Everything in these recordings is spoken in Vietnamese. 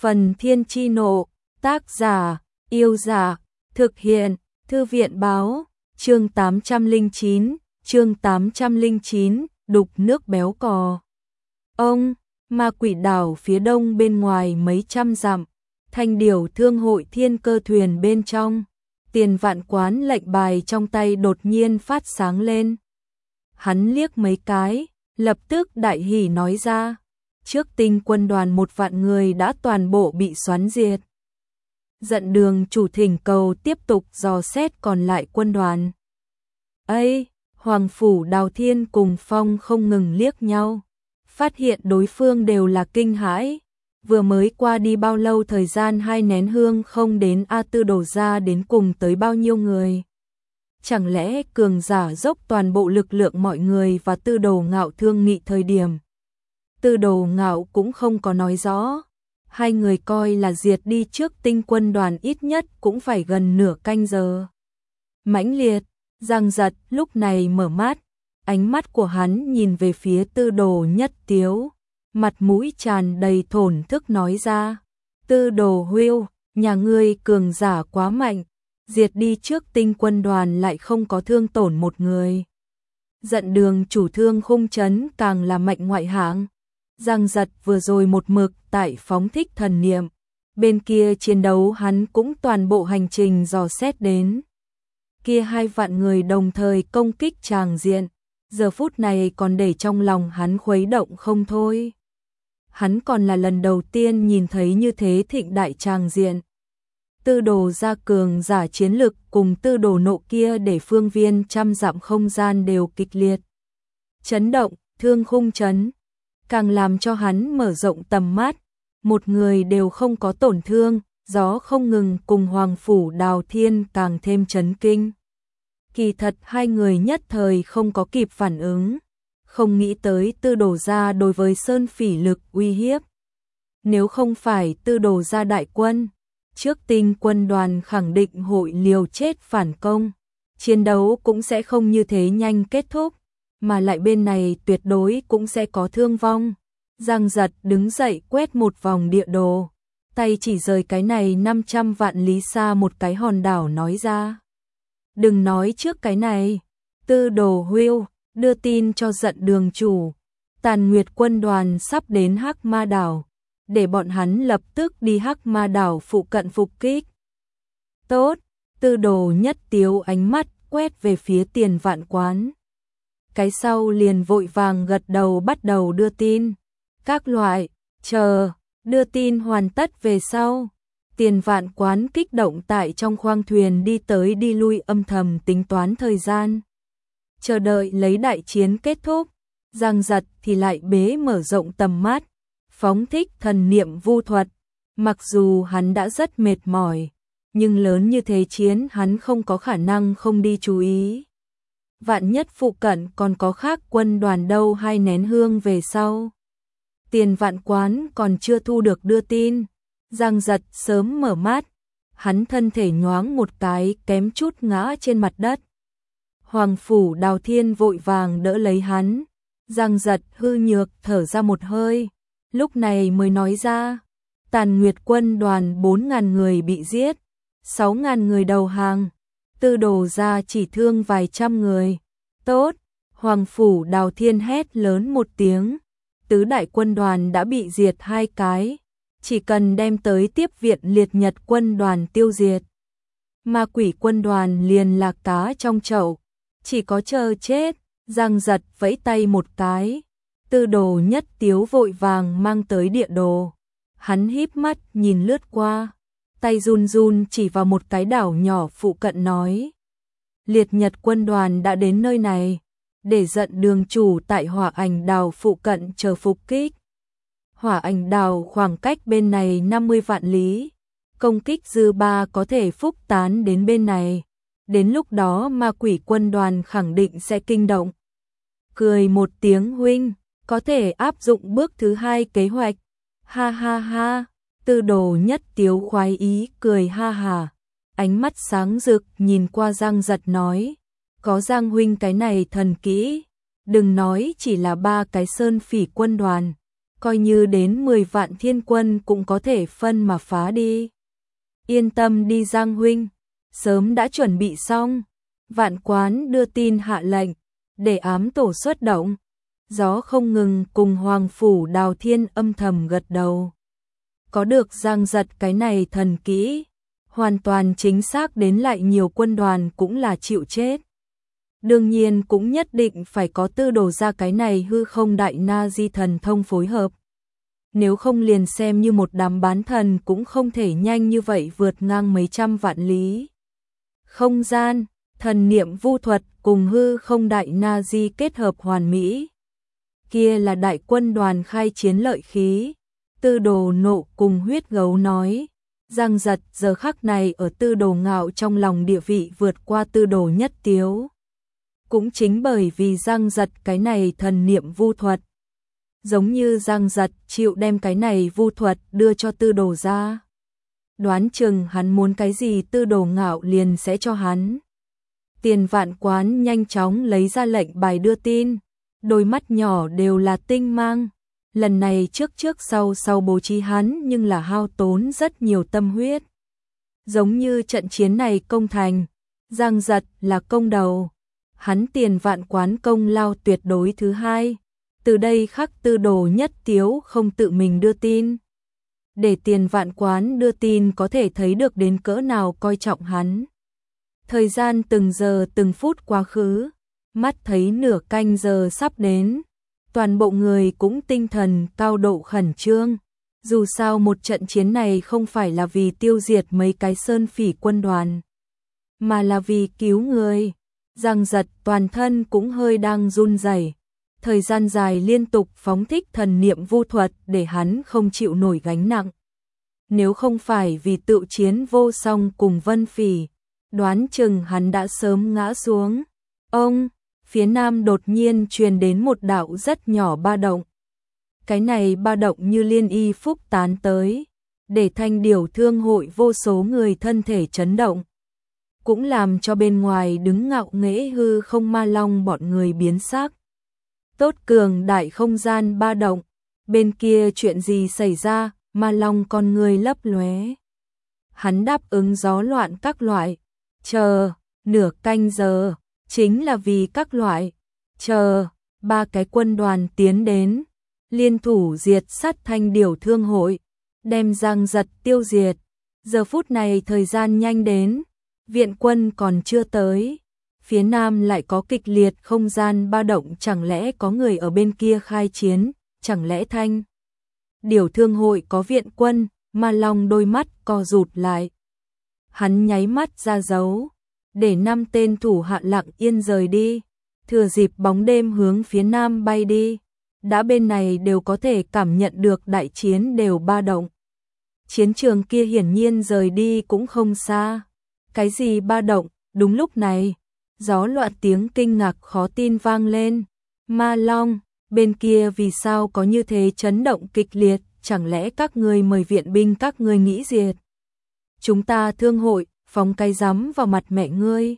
Phần Thiên Chi Nộ, tác giả, Yêu Dạ, thực hiện, Thư viện Báo, chương 809, đục nước béo cò. Ông, Ma Quỷ đảo phía đông bên ngoài mấy trăm dặm, Thanh Điểu Thương hội Thiên Cơ thuyền bên trong, Tiền Vạn Quán lệnh bài trong tay đột nhiên phát sáng lên. Hắn liếc mấy cái, lập tức đại hỉ nói ra, trước Tinh quân đoàn 1 vạn người đã toàn bộ bị xoắn diệt. Giận Đường chủ thỉnh cầu tiếp tục dò xét còn lại quân đoàn. Ây, Hoàng Phủ Đào Thiên cùng Phong không ngừng liếc nhau, phát hiện đối phương đều là kinh hãi. Vừa mới qua đi bao lâu thời gian 2 nén hương không đến, A Tư đổ ra đến cùng tới bao nhiêu người. Chẳng lẽ cường giả dốc toàn bộ lực lượng mọi người và Tư Đồ Ngạo thương nghị thời điểm. Tư Đồ Ngạo cũng không có nói rõ. Hai người coi là diệt đi trước Tinh quân đoàn ít nhất cũng phải gần nửa canh giờ. Mãnh liệt, Giang Giật lúc này mở mắt, ánh mắt của hắn nhìn về phía Tư Đồ Nhất Tiếu, mặt mũi tràn đầy thổn thức nói ra, Tư Đồ huynh, nhà ngươi cường giả quá mạnh, diệt đi trước Tinh quân đoàn lại không có thương tổn một người. Giận Đường chủ Thương Khung Trấn càng là mạnh ngoại hạng. Giang Giật vừa rồi một mực tại phóng thích thần niệm, bên kia chiến đấu hắn cũng toàn bộ hành trình dò xét đến. Kia 2 vạn người đồng thời công kích tràng diện, giờ phút này còn để trong lòng hắn khuấy động không thôi. Hắn còn là lần đầu tiên nhìn thấy như thế thịnh đại tràng diện. Tư Đồ gia cường giả chiến lực cùng Tư Đồ nộ kia để phương viên trăm dặm không gian đều kịch liệt chấn động. Thương Khung Trấn càng làm cho hắn mở rộng tầm mắt, một người đều không có tổn thương, gió không ngừng cùng Hoàng Phủ Đào Thiên càng thêm chấn kinh. Kỳ thật hai người nhất thời không có kịp phản ứng, không nghĩ tới Tư Đồ gia đối với Sơn Phỉ lực uy hiếp. Nếu không phải Tư Đồ gia đại quân, trước Tinh quân đoàn khẳng định hội liều chết phản công, chiến đấu cũng sẽ không như thế nhanh kết thúc, mà lại bên này tuyệt đối cũng sẽ có thương vong. Giang Giật đứng dậy quét một vòng địa đồ, tay chỉ rời cái này 500 vạn lý xa một cái hòn đảo nói ra. Đừng nói trước cái này, Tư Đồ huynh, đưa tin cho Giận Đường chủ, Tàn Nguyệt quân đoàn sắp đến Hắc Ma đảo, để bọn hắn lập tức đi Hắc Ma đảo phụ cận phục kích. Tốt, Tư Đồ Nhất Tiếu ánh mắt quét về phía Tiền Vạn Quán. Cái sau liền vội vàng gật đầu bắt đầu đưa tin. Các loại, chờ, đưa tin hoàn tất về sau. Tiền Vạn Quán kích động tại trong khoang thuyền đi tới đi lui âm thầm tính toán thời gian. Chờ đợi lấy đại chiến kết thúc, Giang Giật thì lại bế mở rộng tầm mắt, phóng thích thần niệm vu thuật. Mặc dù hắn đã rất mệt mỏi, nhưng lớn như thế chiến hắn không có khả năng không đi chú ý. Vạn nhất phụ cận còn có khác quân đoàn đâu. 2 nén hương về sau, Tiền Vạn Quán còn chưa thu được đưa tin, Giang Giật sớm mở mắt, hắn thân thể nhoáng một cái kém chút ngã trên mặt đất. Hoàng Phủ Đào Thiên vội vàng đỡ lấy hắn, Giang Giật hư nhược thở ra một hơi, lúc này mới nói ra, Tàn Nguyệt quân đoàn 4.000 người bị giết, 6.000 người đầu hàng. Tư Đồ gia chỉ thương vài trăm người. Tốt, Hoàng Phủ Đào Thiên hét lớn một tiếng. Tứ đại quân đoàn đã bị diệt 2 cái. Chỉ cần đem tới tiếp viện Liệt Nhật quân đoàn tiêu diệt. Ma Quỷ quân đoàn liền là cá trong chậu. Chỉ có chờ chết. Giang Giật vẫy tay một cái. Tư Đồ Nhất Tiếu vội vàng mang tới địa đồ. Hắn híp mắt nhìn lướt qua, tay run run chỉ vào một cái đảo nhỏ phụ cận nói. Liệt Nhật quân đoàn đã đến nơi này, để Giận Đường chủ tại Hỏa Ảnh đảo phụ cận chờ phục kích. Hỏa Ảnh đảo khoảng cách bên này 50 vạn lý, công kích dư ba có thể phúc tán đến bên này. Đến lúc đó Ma Quỷ quân đoàn khẳng định sẽ kinh động. Cười một tiếng huynh, có thể áp dụng bước thứ 2 kế hoạch. Ha ha ha. Tư Đồ Nhất Tiếu khoái ý cười ha hà, ánh mắt sáng rực nhìn qua Giang Giật nói, có Giang huynh cái này thần kỹ, đừng nói chỉ là 3 cái Sơn Phỉ quân đoàn, coi như đến 10 vạn thiên quân cũng có thể phân mà phá đi. Yên tâm đi Giang huynh, sớm đã chuẩn bị xong. Vạn Quán đưa tin hạ lệnh, để ám tổ xuất động. Gió không ngừng cùng Hoàng Phủ Đào Thiên âm thầm gật đầu. Có được Giang Giật cái này thần kỹ, hoàn toàn chính xác đến lại nhiều quân đoàn cũng là chịu chết. Đương nhiên cũng nhất định phải có Tư Đồ ra cái này hư không đại na di thần thông phối hợp. Nếu không liền xem như một đám bán thần cũng không thể nhanh như vậy vượt ngang mấy trăm vạn lý. Không gian, thần niệm vu thuật cùng hư không đại na di kết hợp hoàn mỹ. Kia là đại quân đoàn khai chiến lợi khí. Tư Đồ nộ cùng huyết gấu nói. Giang Giật giờ khắc này ở Tư Đồ ngạo trong lòng địa vị vượt qua Tư Đồ nhất tiếu. Cũng chính bởi vì Giang Giật cái này thần niệm vu thuật. Giống như Giang Giật chịu đem cái này vu thuật đưa cho Tư Đồ ra. Đoán chừng hắn muốn cái gì Tư Đồ ngạo liền sẽ cho hắn. Tiền Vạn Quán nhanh chóng lấy ra lệnh bài đưa tin. Đôi mắt nhỏ đều là tinh mang. Lần này trước sau bố trí hắn nhưng là hao tốn rất nhiều tâm huyết. Giống như trận chiến này công thành, Giang Giật là công đầu. Hắn Tiền Vạn Quán công lao tuyệt đối thứ hai. Từ đây khắc Tư Đồ nhất tiếu không tự mình đưa tin. Để Tiền Vạn Quán đưa tin có thể thấy được đến cỡ nào coi trọng hắn. Thời gian từng giờ từng phút quá khứ, mắt thấy nửa canh giờ sắp đến. Toàn bộ người cũng tinh thần cao độ khẩn trương. Dù sao một trận chiến này không phải là vì tiêu diệt mấy cái sơn phỉ quân đoàn, mà là vì cứu người. Giang Giật toàn thân cũng hơi đang run rẩy. Thời gian dài liên tục phóng thích thần niệm vu thuật để hắn không chịu nổi gánh nặng. Nếu không phải vì tự chiến vô song cùng Vân Phỉ, đoán chừng hắn đã sớm ngã xuống. Ông, phía nam đột nhiên truyền đến một đạo rất nhỏ ba động. Cái này ba động như liên y phúc tán tới, để Thanh Điểu Thương hội vô số người thân thể chấn động. Cũng làm cho bên ngoài đứng ngạo nghễ hư không ma long bọn người biến sắc. Tốt cường đại không gian ba động, bên kia chuyện gì xảy ra, ma long con người lấp lóe. Hắn đáp ứng gió loạn các loại, chờ, nửa canh giờ, chính là vì các loại, chờ, ba cái quân đoàn tiến đến, liên thủ diệt sát Thanh Điểu Thương hội, đem Giang Giật tiêu diệt. Giờ phút này thời gian nhanh đến, viện quân còn chưa tới. Phía nam lại có kịch liệt không gian ba động, chẳng lẽ có người ở bên kia khai chiến, chẳng lẽ Thanh Điểu Thương hội có viện quân, Ma Long đôi mắt co rụt lại. Hắn nháy mắt ra dấu, để 5 tên thủ hạ lặng yên rời đi, thừa dịp bóng đêm hướng phía nam bay đi. Đã bên này đều có thể cảm nhận được đại chiến đều ba động. Chiến trường kia hiển nhiên rời đi cũng không xa. Cái gì ba động? Đúng lúc này, gió loạn tiếng kinh ngạc khó tin vang lên. Ma Long, bên kia vì sao có như thế chấn động kịch liệt, chẳng lẽ các ngươi mời viện binh các ngươi nghĩ diệt chúng ta Thương hội, phóng cái rắm vào mặt mẹ ngươi.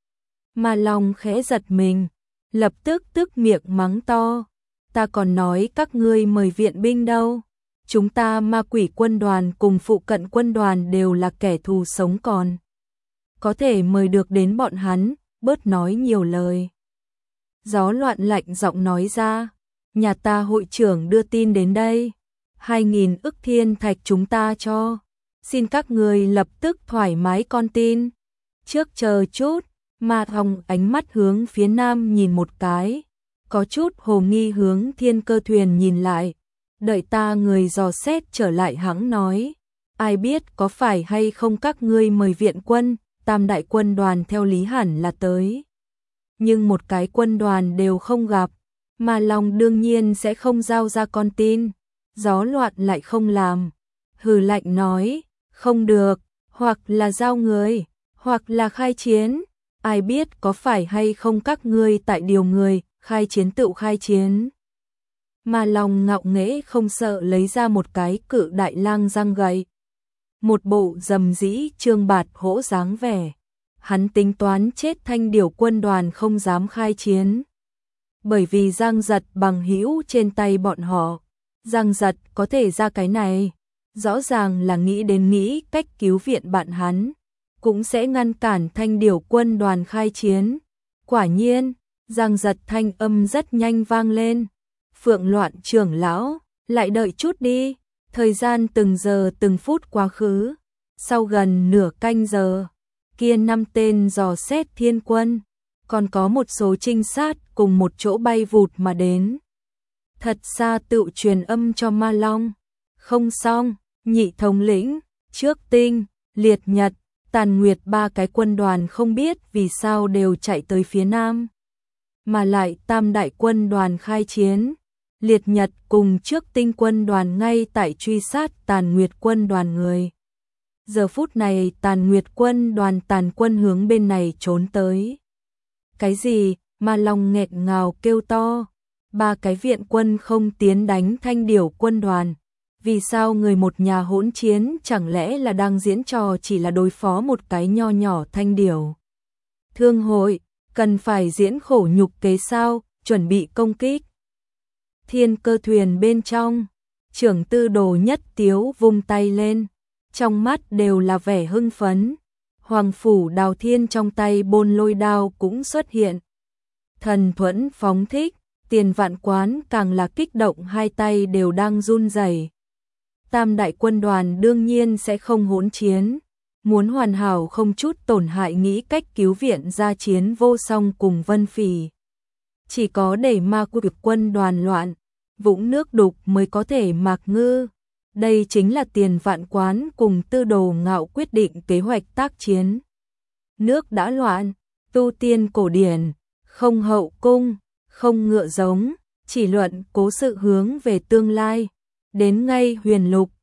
Ma Long khẽ giật mình, lập tức miệng mắng to. Ta còn nói các ngươi mời viện binh đâu. Chúng ta Ma Quỷ quân đoàn cùng phụ cận quân đoàn đều là kẻ thù sống còn. Có thể mời được đến bọn hắn, bớt nói nhiều lời. Gió loạn lạnh giọng nói ra, nhà ta hội trưởng đưa tin đến đây. 2.000 ức thiên thạch chúng ta cho. Xin các người lập tức thoải mái con tin. Trước chờ chút, Ma Hồng ánh mắt hướng phía nam nhìn một cái. Có chút hồ nghi hướng Thiên Cơ thuyền nhìn lại. Đợi ta người dò xét trở lại hãng nói. Ai biết có phải hay không các ngươi mời viện quân, tam đại quân đoàn theo lý hẳn là tới. Nhưng một cái quân đoàn đều không gặp, mà lòng đương nhiên sẽ không giao ra con tin. Gió loạn lại không làm. Hừ lạnh nói, không được, hoặc là giao người, hoặc là khai chiến. Ai biết có phải hay không các ngươi tại điều người, khai chiến tự khai chiến. Mà lòng ngạo nghễ không sợ lấy ra một cái cự đại lang răng gậy. Một bộ dầm dĩ trương bạt hỗ dáng vẻ. Hắn tính toán chết Thanh Điểu quân đoàn không dám khai chiến. Bởi vì Giang Giật bằng hữu trên tay bọn họ. Giang Giật có thể ra cái này, rõ ràng là nghĩ cách cứu viện bạn hắn, cũng sẽ ngăn cản Thanh Điểu quân đoàn khai chiến. Quả nhiên, Giang Giật thanh âm rất nhanh vang lên. Phượng Loạn trưởng lão, lại đợi chút đi. Thời gian từng giờ từng phút quá khứ. Sau gần nửa canh giờ, kia 5 tên dò xét thiên quân, còn có một số trinh sát cùng một chỗ bay vụt mà đến. Thật xa tự truyền âm cho Ma Long. Không xong, nhị thống lĩnh, trước tinh, liệt nhật, tàn nguyệt 3 cái quân đoàn không biết vì sao đều chạy tới phía nam. Mà lại tam đại quân đoàn khai chiến. Liệt nhật cùng trước tinh quân đoàn ngay tại truy sát tàn nguyệt quân đoàn người. Giờ phút này tàn nguyệt quân đoàn tàn quân hướng bên này trốn tới. Cái gì? Ma Long nghẹt ngào kêu to. 3 cái viện quân không tiến đánh Thanh Điểu quân đoàn. Vì sao người một nhà hỗn chiến, chẳng lẽ là đang diễn trò chỉ là đối phó một cái nho nhỏ Thanh Điểu? Thương hội, cần phải diễn khổ nhục kế sao, chuẩn bị công kích. Thiên Cơ thuyền bên trong, trưởng tư Đồ Nhất Tiếu vung tay lên, trong mắt đều là vẻ hưng phấn. Hoàng phủ Đào Thiên trong tay bôn lôi đao cũng xuất hiện. Thần thuẫn phóng thích, Tiền Vạn Quán càng là kích động, hai tay đều đang run rẩy. Tam đại quân đoàn đương nhiên sẽ không hỗn chiến, muốn hoàn hảo không chút tổn hại nghĩ cách cứu viện ra chiến vô song cùng Vân Phỉ. Chỉ có để ma quỷ quân đoàn loạn, vũng nước đục mới có thể mạc ngư. Đây chính là Tiền Vạn Quán cùng Tư Đồ Ngạo quyết định kế hoạch tác chiến. Nước đã loạn, tu tiên cổ điển, không hậu cung, không ngựa giống, chỉ luận cố sự hướng về tương lai. Đến ngay Huyền Lục,